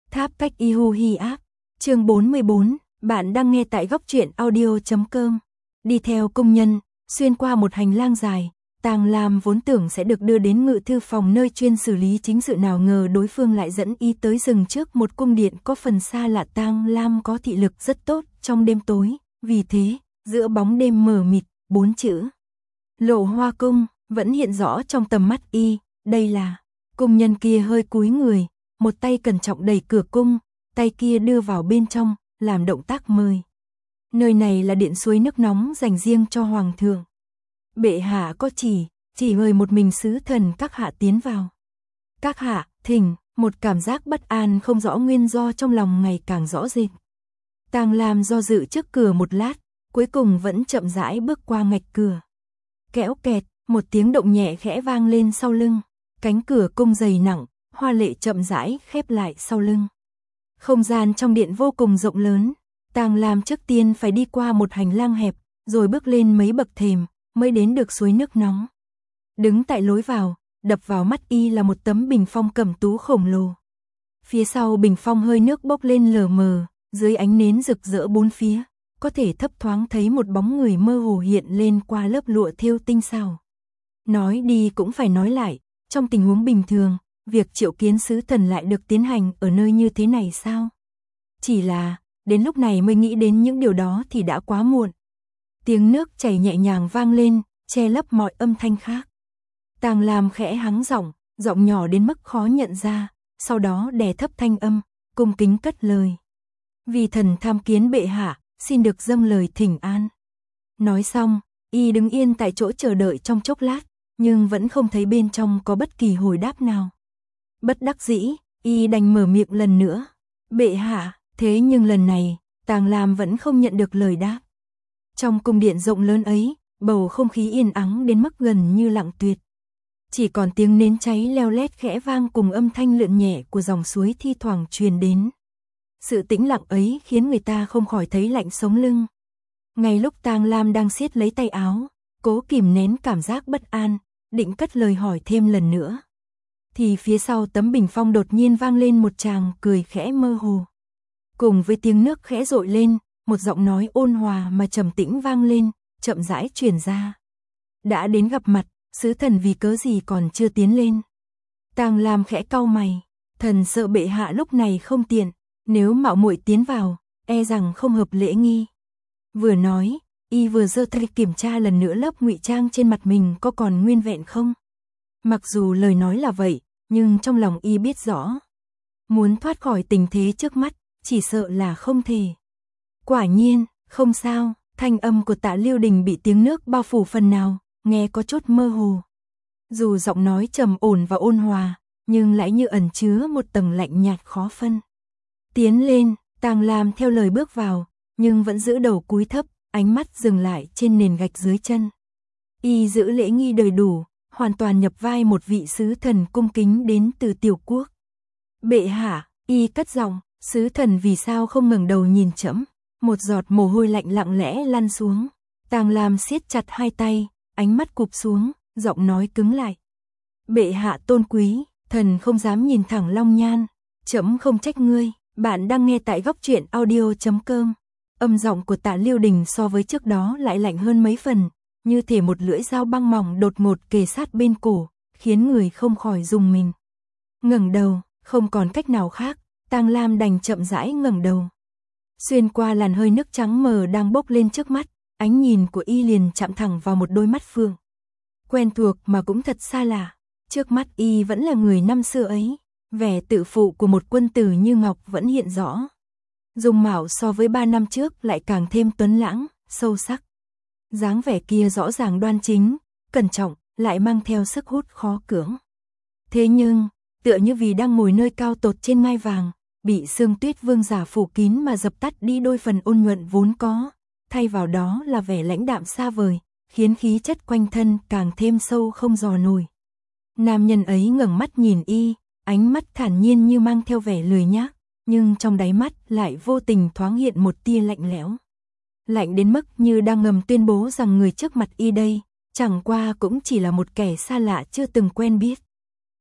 Tháp cách Ihu Hi áp. Chương 44, bạn đang nghe tại góc truyện audio.com. Đi theo công nhân, xuyên qua một hành lang dài, Tang Lam vốn tưởng sẽ được đưa đến ngự thư phòng nơi chuyên xử lý chính sự, nào ngờ đối phương lại dẫn y tới dừng trước một cung điện có phần xa lạ. Tang Lam có thị lực rất tốt trong đêm tối, vì thế, giữa bóng đêm mờ mịt, 4 chữ Lộ Hoa Cung vẫn hiện rõ trong tầm mắt y. Đây là cung nhân kia hơi cúi người, một tay cẩn trọng đẩy cửa cung, tay kia đưa vào bên trong, làm động tác mời. Nơi này là điện suối nước nóng dành riêng cho hoàng thượng. Bệ hạ có chỉ mời một mình sứ thần các hạ tiến vào. Các hạ, thỉnh. Một cảm giác bất an không rõ nguyên do trong lòng ngày càng rõ rệt. Tang Lam do dự trước cửa một lát, cuối cùng vẫn chậm rãi bước qua ngạch cửa. Kéo kẹt, một tiếng động nhẹ khẽ vang lên sau lưng, cánh cửa cung dày nặng, hoa lệ chậm rãi khép lại sau lưng. Không gian trong điện vô cùng rộng lớn, Tang Lam trước tiên phải đi qua một hành lang hẹp, rồi bước lên mấy bậc thềm, mới đến được suối nước nóng. Đứng tại lối vào, đập vào mắt y là một tấm bình phong cẩm tú khổng lồ. Phía sau bình phong hơi nước bốc lên lờ mờ, dưới ánh nến rực rỡ bốn phía, có thể thấp thoáng thấy một bóng người mơ hồ hiện lên qua lớp lụa thêu tinh xảo. Nói đi cũng phải nói lại, trong tình huống bình thường, việc triệu kiến sứ thần lại được tiến hành ở nơi như thế này sao? Chỉ là, đến lúc này mới nghĩ đến những điều đó thì đã quá muộn. Tiếng nước chảy nhẹ nhàng vang lên, che lấp mọi âm thanh khác. Tang Lam khẽ hắng giọng, giọng nhỏ đến mức khó nhận ra, sau đó đè thấp thanh âm, cung kính cất lời. Vì thần tham kiến bệ hạ, xin được dâng lời thỉnh an. Nói xong, y đứng yên tại chỗ chờ đợi trong chốc lát, nhưng vẫn không thấy bên trong có bất kỳ hồi đáp nào. Bất đắc dĩ, y đành mở miệng lần nữa. Bệ hạ, thế nhưng lần này, Tang Lam vẫn không nhận được lời đáp. Trong cung điện rộng lớn ấy, bầu không khí yên ắng đến mức gần như lặng tuyệt. Chỉ còn tiếng nến cháy leo lét khẽ vang cùng âm thanh lượn nhẹ của dòng suối thi thoảng truyền đến. Sự tĩnh lặng ấy khiến người ta không khỏi thấy lạnh sống lưng. Ngay lúc Tang Lam đang siết lấy tay áo, cố kìm nén cảm giác bất an, định cất lời hỏi thêm lần nữa, thì phía sau tấm bình phong đột nhiên vang lên một tràng cười khẽ mơ hồ. Cùng với tiếng nước khẽ dội lên, một giọng nói ôn hòa mà trầm tĩnh vang lên, chậm rãi truyền ra. Đã đến gặp mặt, sứ thần vì cớ gì còn chưa tiến lên? Tang Lam khẽ cau mày, thần sợ bệ hạ lúc này không tiện, nếu mạo muội tiến vào, e rằng không hợp lễ nghi. Vừa nói, y vừa giơ tay kiểm tra lần nữa lớp ngụy trang trên mặt mình có còn nguyên vẹn không. Mặc dù lời nói là vậy, nhưng trong lòng y biết rõ, muốn thoát khỏi tình thế trước mắt, chỉ sợ là không thể. Quả nhiên, không sao, thanh âm của Tạ Liêu Đình bị tiếng nước bao phủ phần nào, nghe có chút mơ hồ. Dù giọng nói trầm ổn và ôn hòa, nhưng lại như ẩn chứa một tầng lạnh nhạt khó phân. Tiến lên, Tang Lam theo lời bước vào, nhưng vẫn giữ đầu cúi thấp, ánh mắt dừng lại trên nền gạch dưới chân. Y giữ lễ nghi đầy đủ, hoàn toàn nhập vai một vị sứ thần cung kính đến từ tiểu quốc. Bệ hạ, y cất giọng, sứ thần vì sao không ngẩng đầu nhìn trẫm? Một giọt mồ hôi lạnh lặng lẽ lăn xuống. Tang Lam siết chặt hai tay, ánh mắt cụp xuống, giọng nói cứng lại. Bệ hạ tôn quý, thần không dám nhìn thẳng long nhan, trẫm không trách ngươi. Bạn đang nghe tại góc truyện audio.com. Âm giọng của Tạ Liêu Đình so với trước đó lại lạnh hơn mấy phần, như thể một lưỡi dao băng mỏng đột ngột kề sát bên cổ, khiến người không khỏi rùng mình. Ngẩng đầu, không còn cách nào khác, Tang Lam đành chậm rãi ngẩng đầu. Xuyên qua làn hơi nước trắng mờ đang bốc lên trước mắt, ánh nhìn của y liền chạm thẳng vào một đôi mắt phượng. Quen thuộc mà cũng thật xa lạ, trước mắt y vẫn là người năm xưa ấy, vẻ tự phụ của một quân tử như ngọc vẫn hiện rõ. Dung mạo so với 3 năm trước lại càng thêm tuấn lãng, sâu sắc. Dáng vẻ kia rõ ràng đoan chính, cẩn trọng, lại mang theo sức hút khó cưỡng. Thế nhưng, tựa như vì đang ngồi nơi cao tột trên ngai vàng, bị sương tuyết vương giả phủ kín mà dập tắt đi đôi phần ôn nhuận vốn có, thay vào đó là vẻ lãnh đạm xa vời, khiến khí chất quanh thân càng thêm sâu không dò nổi. Nam nhân ấy ngẩng mắt nhìn y, ánh mắt thản nhiên như mang theo vẻ lười nhác, nhưng trong đáy mắt lại vô tình thoáng hiện một tia lạnh lẽo. Lạnh đến mức như đang ngầm tuyên bố rằng người trước mặt y đây, chẳng qua cũng chỉ là một kẻ xa lạ chưa từng quen biết.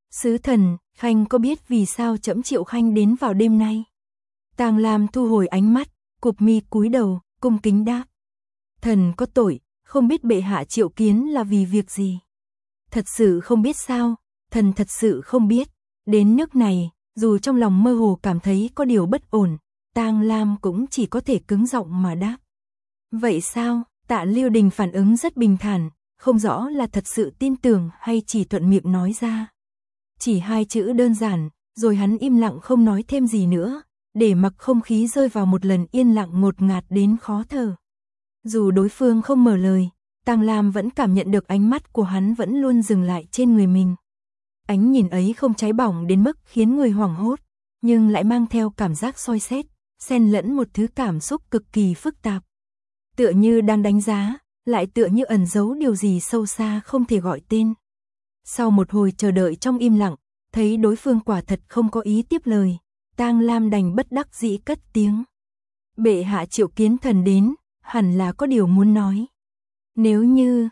Sứ thần, Khanh có biết vì sao trẫm triệu Khanh đến vào đêm nay? Tang Lam thu hồi ánh mắt, cụp mi cúi đầu, cung kính đáp. Thần có tội, không biết bệ hạ triệu kiến là vì việc gì. Thật sự không biết sao, thần thật sự không biết. Đến nước này, dù trong lòng mơ hồ cảm thấy có điều bất ổn, Tang Lam cũng chỉ có thể cứng giọng mà đáp. Vậy sao? Tạ Lưu Đình phản ứng rất bình thản, không rõ là thật sự tin tưởng hay chỉ thuận miệng nói ra. Chỉ 2 chữ đơn giản, rồi hắn im lặng không nói thêm gì nữa, để mặc không khí rơi vào một lần yên lặng ngột ngạt đến khó thở. Dù đối phương không mở lời, Tang Lam vẫn cảm nhận được ánh mắt của hắn vẫn luôn dừng lại trên người mình. Ánh nhìn ấy không cháy bỏng đến mức khiến người hoảng hốt, nhưng lại mang theo cảm giác soi xét, xen lẫn một thứ cảm xúc cực kỳ phức tạp. Tựa như đang đánh giá, lại tựa như ẩn giấu điều gì sâu xa không thể gọi tên. Sau một hồi chờ đợi trong im lặng, thấy đối phương quả thật không có ý tiếp lời, Tang Lam đành bất đắc dĩ cất tiếng. Bệ hạ triệu kiến thần đến, hẳn là có điều muốn nói. Nếu như,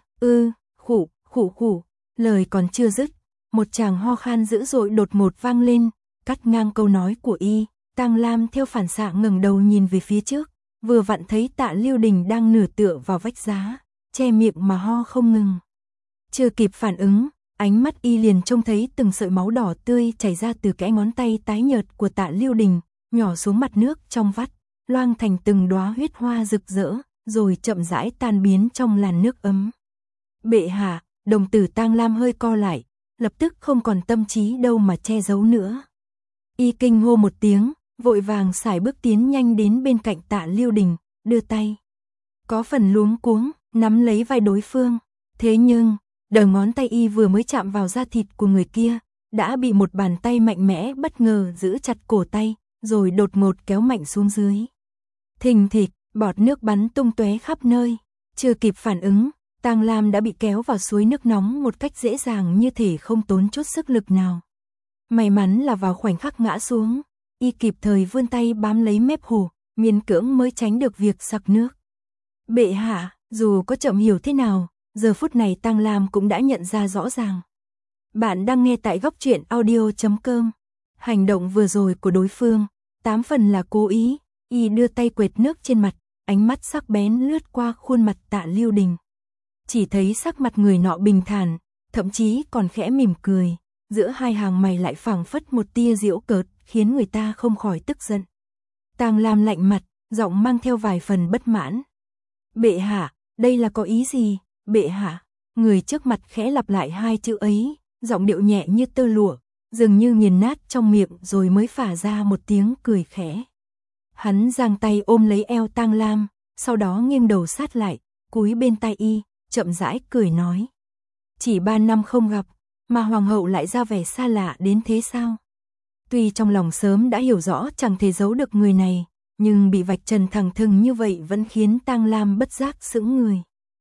khủ, lời còn chưa dứt, một tràng ho khan dữ dội đột ngột vang lên, cắt ngang câu nói của y. Tang Lam theo phản xạ ngẩng đầu nhìn về phía trước, vừa vặn thấy Tạ Lưu Đình đang nửa tựa vào vách giá, che miệng mà ho không ngừng. Chưa kịp phản ứng, ánh mắt y liền trông thấy từng sợi máu đỏ tươi chảy ra từ kẽ ngón tay tái nhợt của Tạ Lưu Đình, nhỏ xuống mặt nước trong vắt, loang thành từng đóa huyết hoa rực rỡ, rồi chậm rãi tan biến trong làn nước ấm. Bệ hạ, đồng tử Tang Lam hơi co lại, lập tức không còn tâm trí đâu mà che giấu nữa. Y kinh hô một tiếng, vội vàng sải bước tiến nhanh đến bên cạnh Tạ Lưu Đình, đưa tay. Có phần luống cuống, nắm lấy vai đối phương. Thế nhưng, đầu ngón tay y vừa mới chạm vào da thịt của người kia, đã bị một bàn tay mạnh mẽ bất ngờ giữ chặt cổ tay, rồi đột ngột kéo mạnh xuống dưới. Thình thịch, bọt nước bắn tung tóe khắp nơi. Chưa kịp phản ứng, Tang Lam đã bị kéo vào suối nước nóng một cách dễ dàng như thể không tốn chút sức lực nào. May mắn là vào khoảnh khắc ngã xuống, y kịp thời vươn tay bám lấy mép hồ, miễn cưỡng mới tránh được việc sặc nước. Bệ hạ, dù có chậm hiểu thế nào, giờ phút này Tang Lam cũng đã nhận ra rõ ràng. Bạn đang nghe tại góc truyện audio.com. Hành động vừa rồi của đối phương, 8 phần là cố ý, y đưa tay quệt nước trên mặt, ánh mắt sắc bén lướt qua khuôn mặt Tạ Lưu Đình. Chỉ thấy sắc mặt người nọ bình thản, thậm chí còn khẽ mỉm cười, giữa hai hàng mày lại phảng phất một tia giễu cợt, khiến người ta không khỏi tức giận. Tang Lam lạnh mặt, giọng mang theo vài phần bất mãn. Bệ hạ, đây là có ý gì? Bệ hạ, người trước mặt khẽ lặp lại 2 chữ ấy, giọng điệu nhẹ như tơ lụa, dường như nghiền nát trong miệng rồi mới phả ra một tiếng cười khẽ. Hắn giang tay ôm lấy eo Tang Lam, sau đó nghiêng đầu sát lại, cúi bên tai y, chậm rãi cười nói. Chỉ 3 năm không gặp, mà hoàng hậu lại ra vẻ xa lạ đến thế sao? Tuy trong lòng sớm đã hiểu rõ chẳng thể giấu được người này, nhưng bị vạch trần thẳng thừng như vậy vẫn khiến Tang Lam bất giác sững người.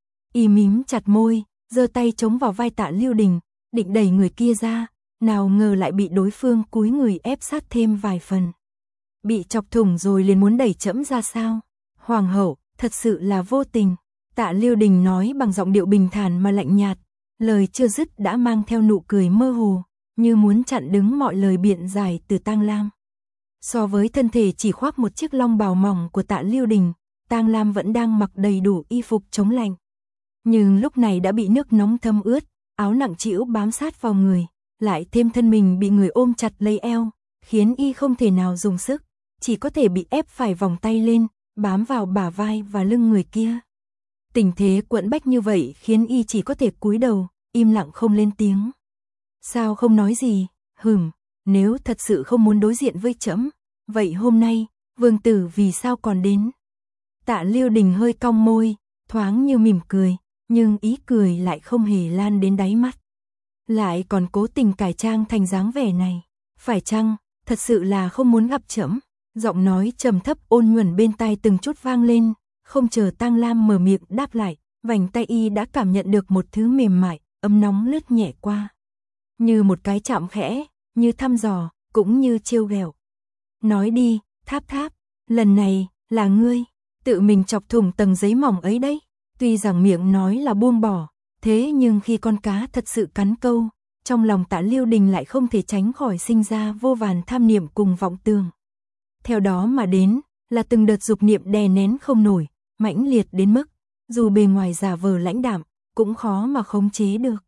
Y mím chặt môi, giơ tay chống vào vai Tạ Lưu Đình, định đẩy người kia ra, nào ngờ lại bị đối phương cúi người ép sát thêm vài phần. Bị chọc thủng rồi liền muốn đẩy trẫm ra sao? Hoàng hậu, thật sự là vô tình. Tạ Lưu Đình nói bằng giọng điệu bình thản mà lạnh nhạt, lời chưa dứt đã mang theo nụ cười mơ hồ, như muốn chặn đứng mọi lời biện giải từ Tang Lam. So với thân thể chỉ khoác một chiếc long bào mỏng của Tạ Lưu Đình, Tang Lam vẫn đang mặc đầy đủ y phục chống lạnh. Nhưng lúc này đã bị nước nóng thấm ướt, áo nặng trĩu bám sát vào người, lại thêm thân mình bị người ôm chặt lấy eo, khiến y không thể nào dùng sức, chỉ có thể bị ép phải vòng tay lên, bám vào bả vai và lưng người kia. Tình thế quẫn bách như vậy khiến y chỉ có thể cúi đầu, im lặng không lên tiếng. Sao không nói gì? Nếu thật sự không muốn đối diện với trẫm, vậy hôm nay, vương tử vì sao còn đến? Tạ Lưu Đình hơi cong môi, thoáng như mỉm cười, nhưng ý cười lại không hề lan đến đáy mắt. Lại còn cố tình cải trang thành dáng vẻ này, phải chăng, thật sự là không muốn gặp trẫm? Giọng nói trầm thấp ôn nhuần bên tai từng chút vang lên, không chờ Tang Lam mở miệng đáp lại, vành tay y đã cảm nhận được một thứ mềm mại, ấm nóng lướt nhẹ qua. Như một cái chạm khẽ, như thăm dò, cũng như trêu ghẹo. Nói đi, Tháp Tháp, lần này, là ngươi, tự mình chọc thủng tầng giấy mỏng ấy đấy. Tuy rằng miệng nói là buông bỏ, thế nhưng khi con cá thật sự cắn câu, trong lòng Tạ Lưu Đình lại không thể tránh khỏi sinh ra vô vàn tham niệm cùng vọng tưởng. Theo đó mà đến, là từng đợt dục niệm đè nén không nổi, mãnh liệt đến mức, dù bề ngoài giả vờ lãnh đạm, cũng khó mà khống chế được.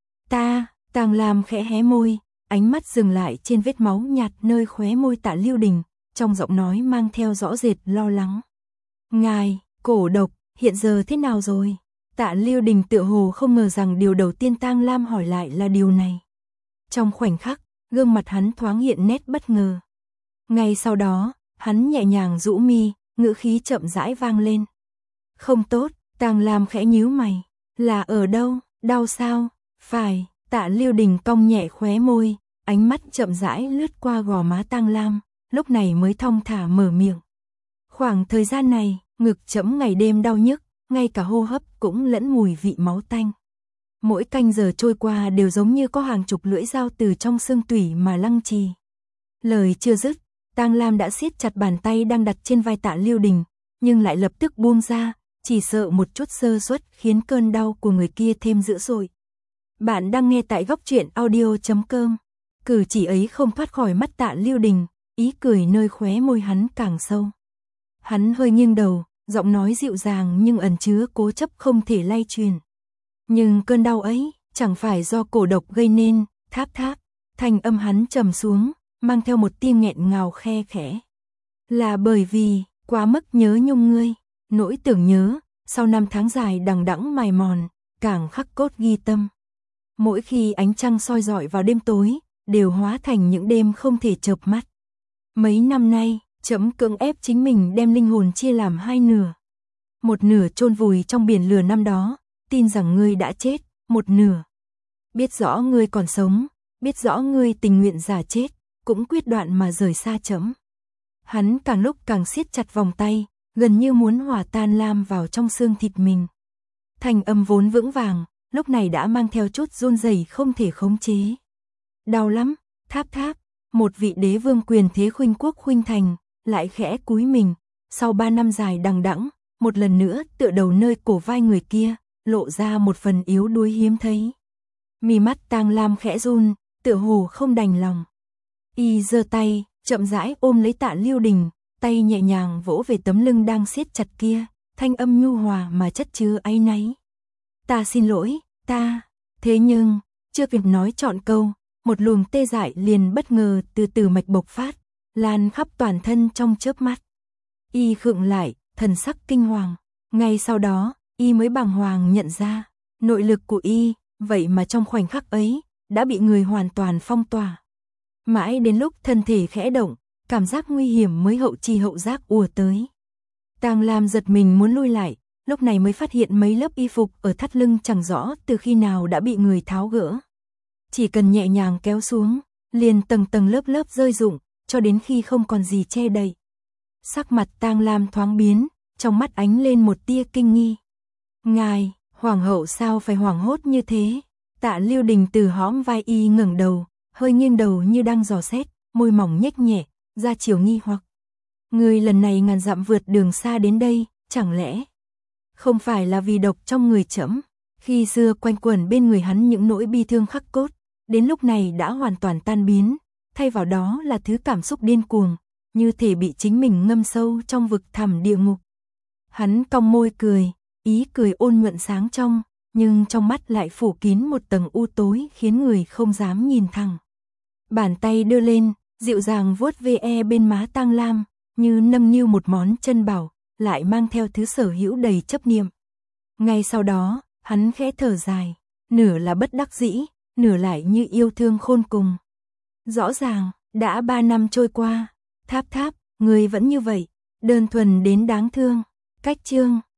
Tàng Lam khẽ hé môi, ánh mắt dừng lại trên vết máu nhạt nơi khóe môi Tạ Lưu Đình, trong giọng nói mang theo rõ rệt lo lắng. Ngài, cổ độc, hiện giờ thế nào rồi? Tạ Lưu Đình tựa hồ không ngờ rằng điều đầu tiên Tang Lam hỏi lại là điều này. Trong khoảnh khắc, gương mặt hắn thoáng hiện nét bất ngờ. Ngay sau đó, hắn nhẹ nhàng rũ mi, ngữ khí chậm rãi vang lên. Không tốt, Tang Lam khẽ nhíu mày. Là ở đâu, đau sao? Phải, Tạ Lưu Đình cong nhẹ khóe môi, ánh mắt chậm rãi lướt qua gò má Tang Lam, lúc này mới thong thả mở miệng. Khoảng thời gian này, ngực trẫm ngày đêm đau nhức, ngay cả hô hấp cũng lẫn mùi vị máu tanh. Mỗi canh giờ trôi qua đều giống như có hàng chục lưỡi dao từ trong xương tủy mà lăng trì. Lời chưa dứt, Tang Lam đã siết chặt bàn tay đang đặt trên vai Tạ Lưu Đình, nhưng lại lập tức buông ra, chỉ sợ một chút sơ suất khiến cơn đau của người kia thêm dữ dội. Bạn đang nghe tại góc truyện audio.com. Cử chỉ ấy không thoát khỏi mắt Tạ Lưu Đình, ý cười nơi khóe môi hắn càng sâu. Hắn hơi nghiêng đầu, giọng nói dịu dàng nhưng ẩn chứa cố chấp không thể lay truyền. Nhưng cơn đau ấy, chẳng phải do cổ độc gây nên, tháp, thanh âm hắn trầm xuống, mang theo một tia nghẹn ngào khe khẽ. Là bởi vì, quá mức nhớ nhung ngươi, nỗi tưởng nhớ, sau năm tháng dài đằng đẵng mài mòn, càng khắc cốt ghi tâm. Mỗi khi ánh trăng soi rọi vào đêm tối, đều hóa thành những đêm không thể chợp mắt. Mấy năm nay, trẫm cưỡng ép chính mình đem linh hồn chia làm hai nửa. Một nửa chôn vùi trong biển lửa năm đó, tin rằng ngươi đã chết, một nửa biết rõ ngươi còn sống, biết rõ ngươi tình nguyện giả chết, cũng quyết đoạn mà rời xa trẫm. Hắn càng lúc càng siết chặt vòng tay, gần như muốn hòa tan Lam vào trong xương thịt mình. Thanh âm vốn vững vàng, lúc này đã mang theo chút run rẩy không thể khống chế. Đau lắm, tháp, một vị đế vương quyền thế khuynh quốc khuynh thành, lại khẽ cúi mình, sau 3 năm dài đằng đẵng, một lần nữa tựa đầu nơi cổ vai người kia, lộ ra một phần yếu đuối hiếm thấy. Mí mắt Tang Lam khẽ run, tựa hồ không đành lòng. Y giơ tay, chậm rãi ôm lấy Tạ Lưu Đình, tay nhẹ nhàng vỗ về tấm lưng đang siết chặt kia, thanh âm nhu hòa mà chất chứa áy náy. Ta xin lỗi, ta. Thế nhưng, chưa kịp nói trọn câu, một luồng tê dại liền bất ngờ từ từ mạch bộc phát, lan khắp toàn thân trong chớp mắt. Y khựng lại, thần sắc kinh hoàng. Ngay sau đó, Y mới bàng hoàng nhận ra, nội lực của Y, vậy mà trong khoảnh khắc ấy, đã bị người hoàn toàn phong tỏa. Mãi đến lúc thân thể khẽ động, cảm giác nguy hiểm mới hậu chi hậu giác ùa tới. Tang Lam giật mình muốn lui lại, lúc này mới phát hiện mấy lớp y phục ở thắt lưng chẳng rõ từ khi nào đã bị người tháo gỡ. Chỉ cần nhẹ nhàng kéo xuống, liền tầng tầng lớp rơi rụng, cho đến khi không còn gì che đậy. Sắc mặt Tang Lam thoáng biến, trong mắt ánh lên một tia kinh nghi. Ngài, hoàng hậu sao phải hoảng hốt như thế? Tạ Lưu Đình từ hõm vai Y ngẩng đầu, hơi nghiêng đầu như đang dò xét, môi mỏng nhếch nhẹ, ra chiều nghi hoặc. Người lần này ngàn dặm vượt đường xa đến đây, chẳng lẽ không phải là vì độc trong người trẫm? Khi xưa quanh quẩn bên người hắn những nỗi bi thương khắc cốt, đến lúc này đã hoàn toàn tan biến, thay vào đó là thứ cảm xúc điên cuồng, như thể bị chính mình ngâm sâu trong vực thẳm địa ngục. Hắn cong môi cười, ý cười ôn nhuận sáng trong, nhưng trong mắt lại phủ kín một tầng u tối khiến người không dám nhìn thẳng. Bàn tay đưa lên, dịu dàng vuốt ve bên má Tang Lam, như nâng niu một món chân bảo, lại mang theo thứ sở hữu đầy chấp niệm. Ngay sau đó, hắn khẽ thở dài, nửa là bất đắc dĩ, nửa lại như yêu thương khôn cùng. Rõ ràng, đã 3 năm trôi qua, tháp, người vẫn như vậy, đơn thuần đến đáng thương. Cách chương